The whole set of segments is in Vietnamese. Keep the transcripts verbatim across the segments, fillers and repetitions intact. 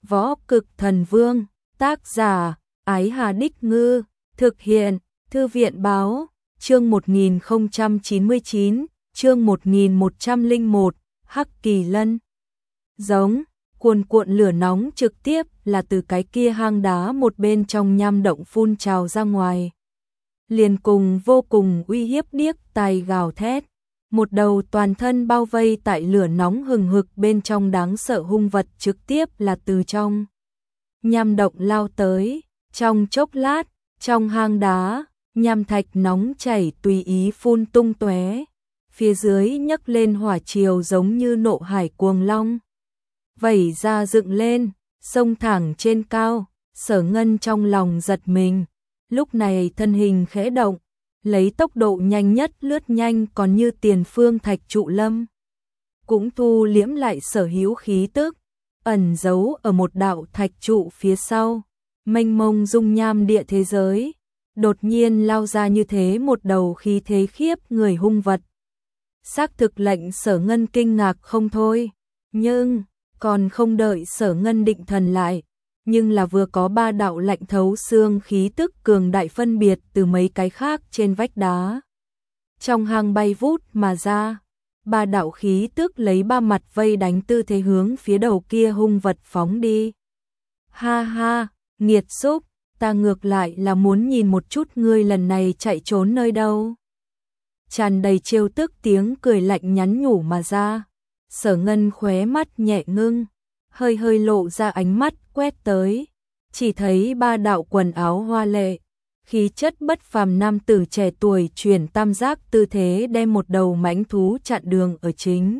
Võ Cực Thần Vương, tác giả, Ái Hà Đích Ngư, thực hiện, Thư viện Báo, chương một nghìn không trăm chín mươi chín, chương một nghìn một trăm lẻ một, Hắc Kỳ Lân. Giống, cuồn cuộn lửa nóng trực tiếp là từ cái kia hang đá một bên trong nham động phun trào ra ngoài. Liền cùng vô cùng uy hiếp điếc tai gào thét. Một đầu toàn thân bao vây tại lửa nóng hừng hực bên trong đáng sợ hung vật trực tiếp là từ trong nham động lao tới. Trong chốc lát, trong hang đá, nham thạch nóng chảy tùy ý phun tung tóe, phía dưới nhấc lên hỏa triều giống như nộ hải cuồng long. Vẩy ra dựng lên, sông thẳng trên cao, Sở Ngân trong lòng giật mình. Lúc này thân hình khẽ động, lấy tốc độ nhanh nhất lướt nhanh còn như tiền phương thạch trụ lâm. Cũng thu liễm lại sở hữu khí tức, ẩn giấu ở một đạo thạch trụ phía sau, mênh mông dung nham địa thế giới. Đột nhiên lao ra như thế một đầu khí thế khiếp người hung vật. Xác thực lệnh Sở Ngân kinh ngạc không thôi, nhưng còn không đợi Sở Ngân định thần lại, nhưng là vừa có ba đạo lạnh thấu xương khí tức cường đại phân biệt từ mấy cái khác trên vách đá. Trong hang bay vút mà ra, ba đạo khí tức lấy ba mặt vây đánh tư thế hướng phía đầu kia hung vật phóng đi. Ha ha, nghiệt xúc, ta ngược lại là muốn nhìn một chút ngươi lần này chạy trốn nơi đâu. Tràn đầy trêu tức tiếng cười lạnh nhắn nhủ mà ra. Sở Ngân khóe mắt nhẹ ngưng, hơi hơi lộ ra ánh mắt quét tới, chỉ thấy ba đạo quần áo hoa lệ, khí chất bất phàm nam tử trẻ tuổi chuyển tam giác tư thế đem một đầu mãnh thú chặn đường ở chính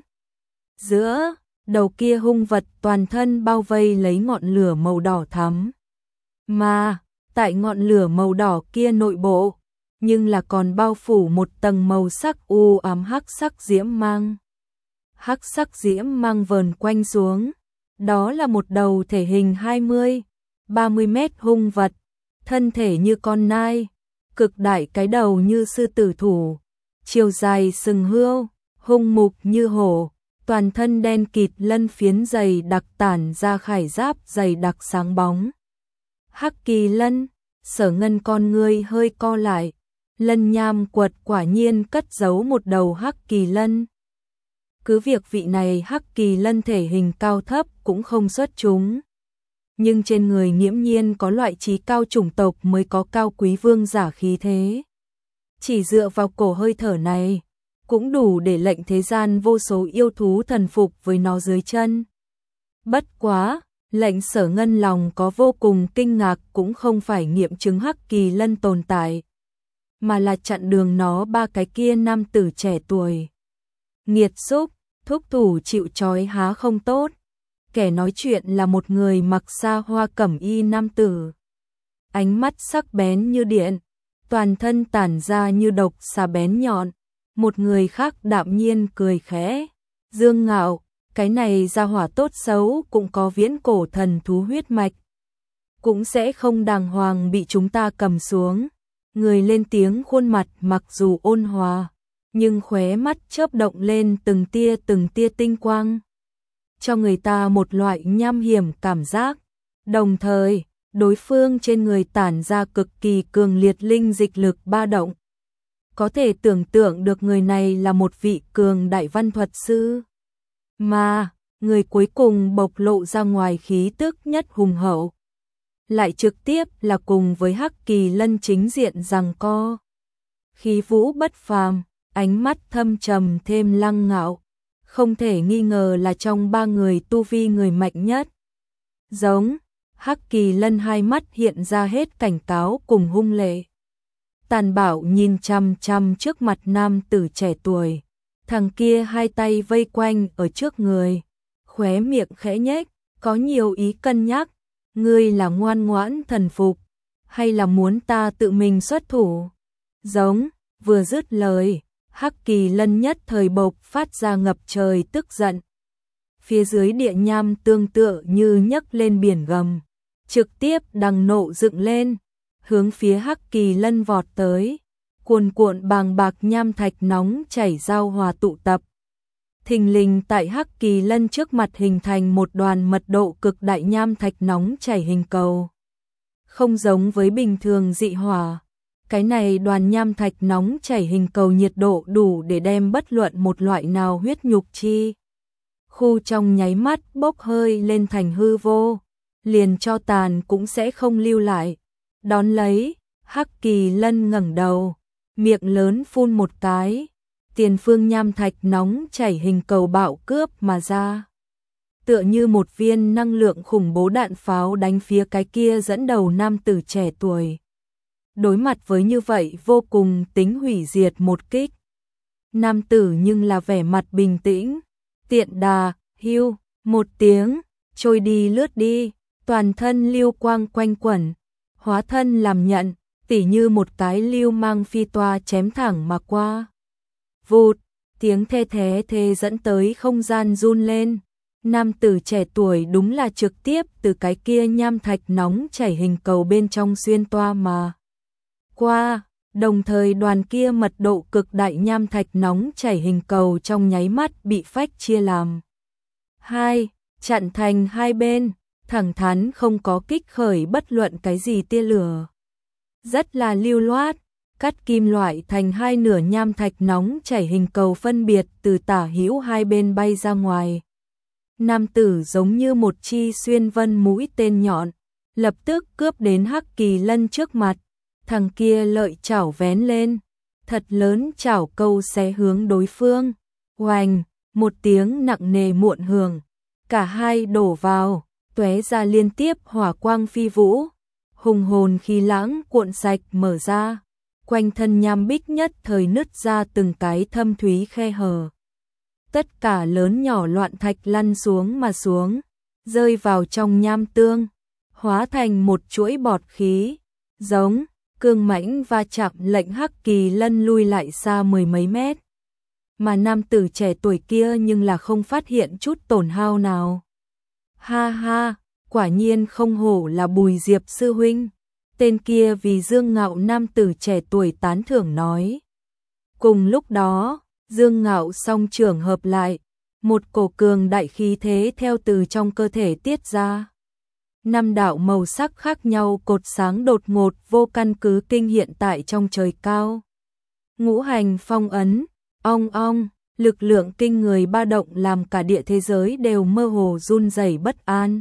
giữa. Đầu kia hung vật toàn thân bao vây lấy ngọn lửa màu đỏ thắm, mà tại ngọn lửa màu đỏ kia nội bộ, nhưng là còn bao phủ một tầng màu sắc u ám hắc sắc diễm mang. Hắc sắc diễm mang vờn quanh xuống, đó là một đầu thể hình hai mươi, ba mươi mét hung vật, thân thể như con nai, cực đại cái đầu như sư tử thủ, chiều dài sừng hươu, hung mục như hổ, toàn thân đen kịt lân phiến dày đặc tản ra khải giáp dày đặc sáng bóng. Hắc Kỳ Lân, Sở Ngân con ngươi hơi co lại, lân nham quật quả nhiên cất giấu một đầu Hắc Kỳ Lân. Cứ việc vị này Hắc Kỳ Lân thể hình cao thấp cũng không xuất chúng, nhưng trên người nghiễm nhiên có loại trí cao chủng tộc mới có cao quý vương giả khí thế. Chỉ dựa vào cổ hơi thở này, cũng đủ để lệnh thế gian vô số yêu thú thần phục với nó dưới chân. Bất quá, lệnh Sở Ngân lòng có vô cùng kinh ngạc cũng không phải nghiệm chứng Hắc Kỳ Lân tồn tại, mà là chặn đường nó ba cái kia nam tử trẻ tuổi. Nghiệt xúc, thúc thủ chịu trói há không tốt. Kẻ nói chuyện là một người mặc sa hoa cẩm y nam tử, ánh mắt sắc bén như điện, toàn thân tản ra như độc xà bén nhọn. Một người khác đạm nhiên cười khẽ, dương ngạo, cái này gia hỏa tốt xấu cũng có viễn cổ thần thú huyết mạch, cũng sẽ không đàng hoàng bị chúng ta cầm xuống. Người lên tiếng khuôn mặt mặc dù ôn hòa, nhưng khóe mắt chớp động lên từng tia từng tia tinh quang, cho người ta một loại nham hiểm cảm giác. Đồng thời, đối phương trên người tản ra cực kỳ cường liệt linh dịch lực ba động. Có thể tưởng tượng được người này là một vị cường đại văn thuật sư. Mà, người cuối cùng bộc lộ ra ngoài khí tức nhất hùng hậu, lại trực tiếp là cùng với Hắc Kỳ Lân chính diện giằng co. Khí vũ bất phàm, ánh mắt thâm trầm thêm lăng ngạo, không thể nghi ngờ là trong ba người tu vi người mạnh nhất. Giống, Hắc Kỳ Lân hai mắt hiện ra hết cảnh cáo cùng hung lệ. Tàn bạo nhìn chăm chăm trước mặt nam tử trẻ tuổi, thằng kia hai tay vây quanh ở trước người, khóe miệng khẽ nhếch, có nhiều ý cân nhắc. Ngươi là ngoan ngoãn thần phục, hay là muốn ta tự mình xuất thủ? Giống, vừa dứt lời, Hắc Kỳ Lân nhất thời bộc phát ra ngập trời tức giận. Phía dưới địa nham tương tự như nhấc lên biển gầm, trực tiếp đằng nộ dựng lên, hướng phía Hắc Kỳ Lân vọt tới. Cuồn cuộn bàng bạc nham thạch nóng chảy giao hòa tụ tập, Thình lình tại Hắc Kỳ Lân trước mặt hình thành một đoàn mật độ cực đại nham thạch nóng chảy hình cầu. Không giống với bình thường dị hỏa, cái này đoàn nham thạch nóng chảy hình cầu nhiệt độ đủ để đem bất luận một loại nào huyết nhục chi khu trong nháy mắt bốc hơi lên thành hư vô, liền cho tàn cũng sẽ không lưu lại. Đón lấy, Hắc Kỳ Lân ngẩng đầu, miệng lớn phun một cái, tiền phương nham thạch nóng chảy hình cầu bạo cướp mà ra. Tựa như một viên năng lượng khủng bố đạn pháo đánh phía cái kia dẫn đầu nam tử trẻ tuổi. Đối mặt với như vậy vô cùng tính hủy diệt một kích. Nam tử nhưng là vẻ mặt bình tĩnh, tiện đà, hưu, một tiếng, trôi đi lướt đi, toàn thân lưu quang quanh quẩn, hóa thân làm nhận, tỉ như một cái lưu mang phi toa chém thẳng mà qua. Vụt, tiếng thê thế thê dẫn tới không gian run lên. Nam tử trẻ tuổi đúng là trực tiếp từ cái kia nham thạch nóng chảy hình cầu bên trong xuyên toa mà qua, đồng thời đoàn kia mật độ cực đại nham thạch nóng chảy hình cầu trong nháy mắt bị phách chia làm hai, chặn thành hai bên, thẳng thắn không có kích khởi bất luận cái gì tia lửa. Rất là lưu loát, cắt kim loại thành hai nửa nham thạch nóng chảy hình cầu phân biệt từ tả hữu hai bên bay ra ngoài. Nam tử giống như một chi xuyên vân mũi tên nhọn, lập tức cướp đến Hắc Kỳ Lân trước mặt, thằng kia lợi chảo vén lên, thật lớn chảo câu xé hướng đối phương. Oành, một tiếng nặng nề muộn hưởng, cả hai đổ vào, tóe ra liên tiếp hỏa quang phi vũ, hùng hồn khí lãng cuộn sạch mở ra, quanh thân nham bích nhất thời nứt ra từng cái thâm thúy khe hở. Tất cả lớn nhỏ loạn thạch lăn xuống mà xuống, rơi vào trong nham tương, hóa thành một chuỗi bọt khí, giống cương mãnh va chạm lệnh Hắc Kỳ Lân lui lại xa mười mấy mét. Mà nam tử trẻ tuổi kia nhưng là không phát hiện chút tổn hao nào. Ha ha, quả nhiên không hổ là Bùi Diệp sư huynh. Tên kia vì Dương Ngạo nam tử trẻ tuổi tán thưởng nói. Cùng lúc đó, Dương Ngạo song trưởng hợp lại, một cổ cường đại khí thế theo từ trong cơ thể tiết ra. Năm đạo màu sắc khác nhau cột sáng đột ngột vô căn cứ kinh hiện tại trong trời cao. Ngũ hành phong ấn, ong ong, lực lượng kinh người ba động làm cả địa thế giới đều mơ hồ run rẩy bất an.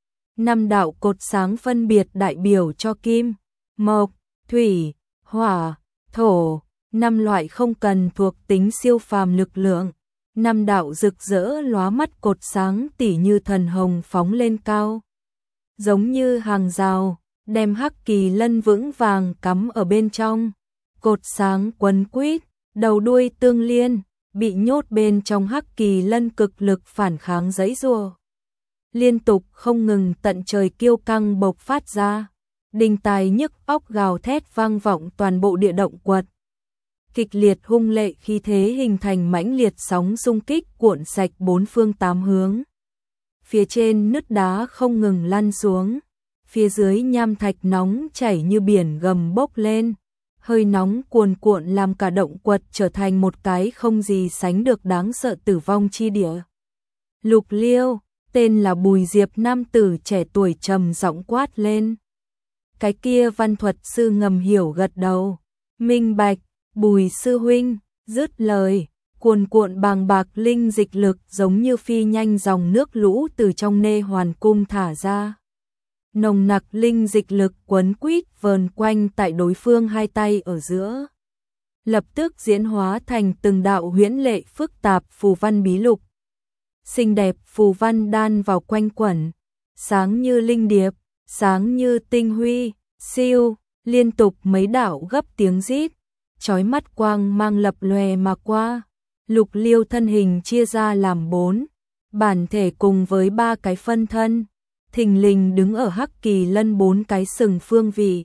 Năm đạo cột sáng phân biệt đại biểu cho kim, mộc, thủy, hỏa, thổ, năm loại không cần thuộc tính siêu phàm lực lượng. Năm đạo rực rỡ lóa mắt cột sáng tỉ như thần hồng phóng lên cao, giống như hàng rào, đem Hắc Kỳ Lân vững vàng cắm ở bên trong. Cột sáng quấn quýt, đầu đuôi tương liên, bị nhốt bên trong Hắc Kỳ Lân cực lực phản kháng giãy giụa, liên tục không ngừng tận trời kiêu căng bộc phát ra, đình tài nhức óc gào thét vang vọng toàn bộ địa động quật. Kịch liệt hung lệ khí thế hình thành mãnh liệt sóng xung kích cuộn sạch bốn phương tám hướng. Phía trên nứt đá không ngừng lăn xuống, phía dưới nham thạch nóng chảy như biển gầm bốc lên, hơi nóng cuồn cuộn làm cả động quật trở thành một cái không gì sánh được đáng sợ tử vong chi địa. Lục Liêu, tên là Bùi Diệp nam tử trẻ tuổi trầm giọng quát lên. Cái kia văn thuật sư ngầm hiểu gật đầu, minh bạch. Bùi sư huynh, dứt lời, cuồn cuộn bàng bạc linh dịch lực giống như phi nhanh dòng nước lũ từ trong nê hoàn cung thả ra. Nồng nặc linh dịch lực quấn quýt vờn quanh tại đối phương hai tay ở giữa. Lập tức diễn hóa thành từng đạo huyễn lệ phức tạp phù văn bí lục. Xinh đẹp phù văn đan vào quanh quẩn, sáng như linh điệp, sáng như tinh huy, siêu, liên tục mấy đạo gấp tiếng rít. Chói mắt quang mang lập lòe mà qua, Lục Liêu thân hình chia ra làm bốn, bản thể cùng với ba cái phân thân, thình lình đứng ở Hắc Kỳ Lân bốn cái sừng phương vị.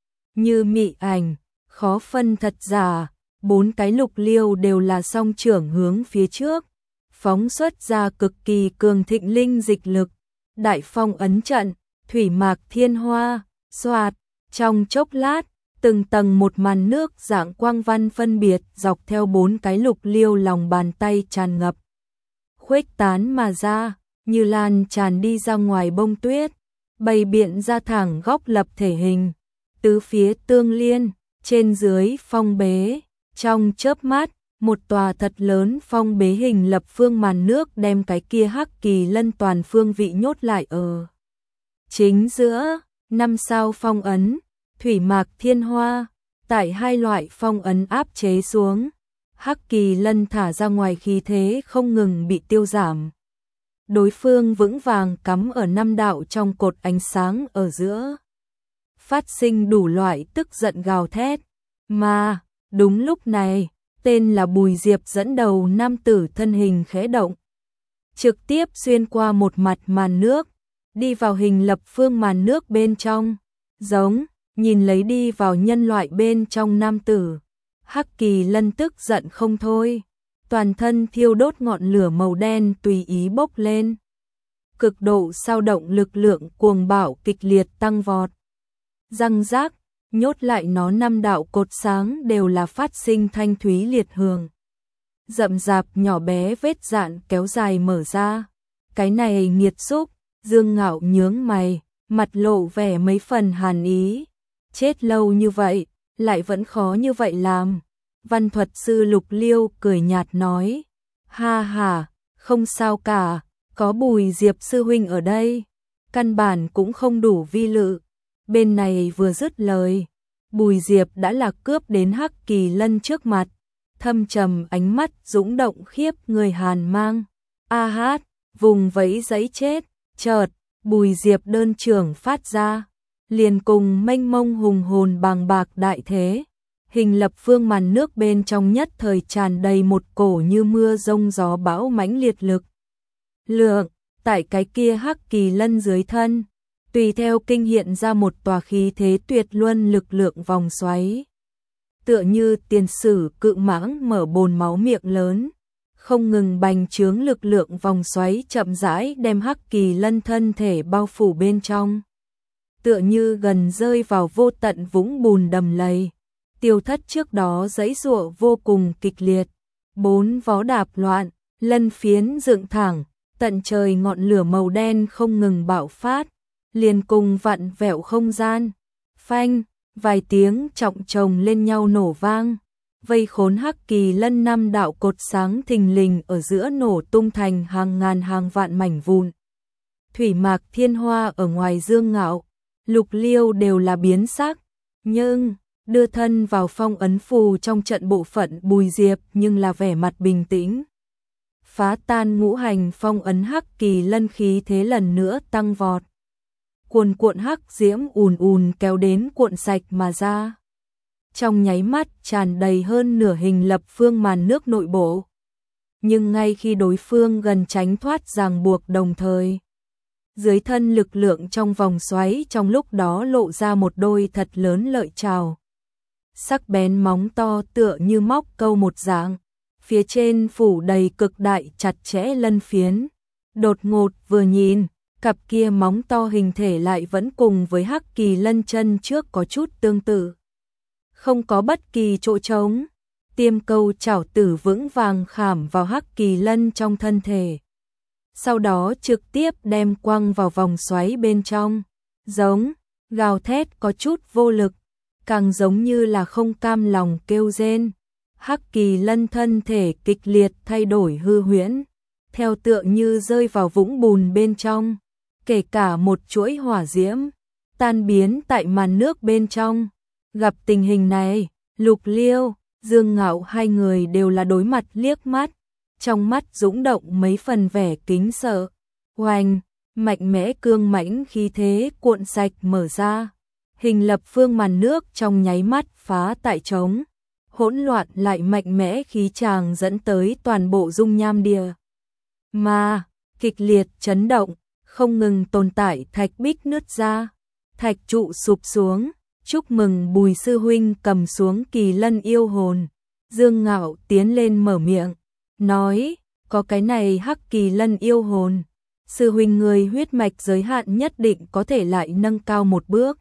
Như mị ảnh, khó phân thật giả, bốn cái Lục Liêu đều là song trưởng hướng phía trước, phóng xuất ra cực kỳ cường thịnh linh dịch lực, đại phong ấn trận, thủy mạc thiên hoa, xoạt, trong chốc lát. Từng tầng một màn nước dạng quang văn phân biệt dọc theo bốn cái Lục Liêu lòng bàn tay tràn ngập. khuếch tán mà ra, như lan tràn đi ra ngoài bông tuyết, bày biện ra thẳng góc lập thể hình, tứ phía tương liên, trên dưới phong bế, trong chớp mắt, một tòa thật lớn phong bế hình lập phương màn nước đem cái kia Hắc Kỳ Lân toàn phương vị nhốt lại ở chính giữa, năm sao phong ấn, thủy mạc thiên hoa, tại hai loại phong ấn áp chế xuống, Hắc Kỳ Lân thả ra ngoài khí thế không ngừng bị tiêu giảm. Đối phương vững vàng cắm ở năm đạo trong cột ánh sáng ở giữa, phát sinh đủ loại tức giận gào thét, mà đúng lúc này, tên là Bùi Diệp dẫn đầu nam tử thân hình khẽ động, trực tiếp xuyên qua một mặt màn nước, đi vào hình lập phương màn nước bên trong, giống, nhìn lấy đi vào nhân loại bên trong nam tử. Hắc Kỳ Lân tức giận không thôi, toàn thân thiêu đốt ngọn lửa màu đen tùy ý bốc lên. Cực độ sao động lực lượng cuồng bạo kịch liệt tăng vọt. Răng rác, nhốt lại nó năm đạo cột sáng đều là phát sinh thanh thúy liệt hưởng. Rậm rạp nhỏ bé vết dạn kéo dài mở ra. Cái này nghiệt xúc, Dương Ngạo nhướng mày, mặt lộ vẻ mấy phần hàn ý. Chết lâu như vậy, lại vẫn khó như vậy làm. Văn thuật sư Lục Liêu cười nhạt nói, ha ha, không sao cả, có Bùi Diệp sư huynh ở đây, căn bản cũng không đủ vi lự. Bên này vừa dứt lời, Bùi Diệp đã là cướp đến Hắc Kỳ Lân trước mặt, thâm trầm ánh mắt dũng động khiếp người hàn mang. A hát, vùng vẫy giấy chết, chợt, Bùi Diệp đơn trưởng phát ra, liền cùng mênh mông hùng hồn bàng bạc đại thế. Hình lập phương màn nước bên trong nhất thời tràn đầy một cổ như mưa rông gió bão mãnh liệt lực. Lượng, tại cái kia Hắc Kỳ Lân dưới thân, tùy theo kinh hiện ra một tòa khí thế tuyệt luân lực lượng vòng xoáy. Tựa như tiền sử cự mãng mở bồn máu miệng lớn, không ngừng bành trướng lực lượng vòng xoáy chậm rãi đem Hắc Kỳ Lân thân thể bao phủ bên trong. Tựa như gần rơi vào vô tận vũng bùn đầm lầy. Tiêu Thất trước đó giãy giụa vô cùng kịch liệt, bốn vó đạp loạn, lân phiến dựng thẳng, tận trời ngọn lửa màu đen không ngừng bạo phát, liền cùng vặn vẹo không gian. Phanh, vài tiếng trọng chồng lên nhau nổ vang, vây khốn Hắc Kỳ Lân năm đạo cột sáng thình lình ở giữa nổ tung thành hàng ngàn hàng vạn mảnh vụn. Thủy mạc thiên hoa ở ngoài Dương Ngạo, Lục Liêu đều là biến sắc, nhưng đưa thân vào phong ấn phù trong trận bộ phận Bùi Diệp nhưng là vẻ mặt bình tĩnh. Phá tan ngũ hành phong ấn Hắc Kỳ Lân khí thế lần nữa tăng vọt. Cuồn cuộn hắc diễm ùn ùn kéo đến cuộn sạch mà ra. Trong nháy mắt tràn đầy hơn nửa hình lập phương màn nước nội bộ. Nhưng ngay khi đối phương gần tránh thoát ràng buộc đồng thời, dưới thân lực lượng trong vòng xoáy trong lúc đó lộ ra một đôi thật lớn lợi trào. Sắc bén móng to tựa như móc câu một dạng, phía trên phủ đầy cực đại chặt chẽ lân phiến. Đột ngột vừa nhìn, cặp kia móng to hình thể lại vẫn cùng với Hắc Kỳ Lân chân trước có chút tương tự. Không có bất kỳ chỗ trống, tiêm câu chảo tử vững vàng khảm vào Hắc Kỳ Lân trong thân thể. Sau đó trực tiếp đem quăng vào vòng xoáy bên trong, giống, gào thét có chút vô lực, càng giống như là không cam lòng kêu rên. Hắc Kỳ Lân thân thể kịch liệt thay đổi hư huyễn, theo tựa như rơi vào vũng bùn bên trong, kể cả một chuỗi hỏa diễm, tan biến tại màn nước bên trong. Gặp tình hình này, Lục Liêu, Dương Ngạo hai người đều là đối mặt liếc mắt, trong mắt dũng động mấy phần vẻ kính sợ. Oanh, mạnh mẽ cương mãnh khí thế cuộn sạch mở ra, hình lập phương màn nước trong nháy mắt phá tại trống, hỗn loạn lại mạnh mẽ khí tràng dẫn tới toàn bộ dung nham địa. Mà, kịch liệt chấn động, không ngừng tồn tại thạch bích nứt ra, thạch trụ sụp xuống. Chúc mừng Bùi sư huynh cầm xuống Kỳ Lân yêu hồn. Dương Ngạo tiến lên mở miệng, nói, có cái này Hắc Kỳ Lân yêu hồn, sư huynh người huyết mạch giới hạn nhất định có thể lại nâng cao một bước.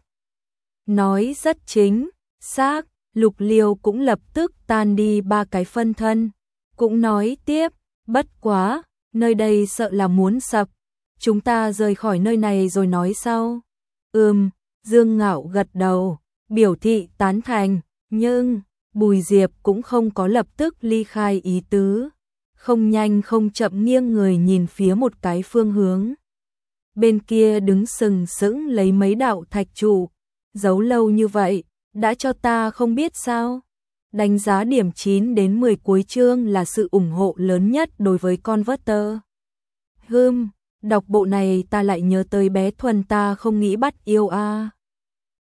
Nói rất chính, xác, Lục Liêu cũng lập tức tan đi ba cái phân thân, cũng nói tiếp, bất quá, nơi đây sợ là muốn sập, chúng ta rời khỏi nơi này rồi nói sau. Ừm, Dương Ngạo gật đầu, biểu thị tán thành, nhưng Bùi Diệp cũng không có lập tức ly khai ý tứ, không nhanh không chậm nghiêng người nhìn phía một cái phương hướng. Bên kia đứng sừng sững lấy mấy đạo thạch trụ, giấu lâu như vậy, đã cho ta không biết sao? Đánh giá điểm chín đến mười cuối chương là sự ủng hộ lớn nhất đối với Converter. Hừm, đọc bộ này ta lại nhớ tới bé Thuần ta không nghĩ bắt yêu a. À.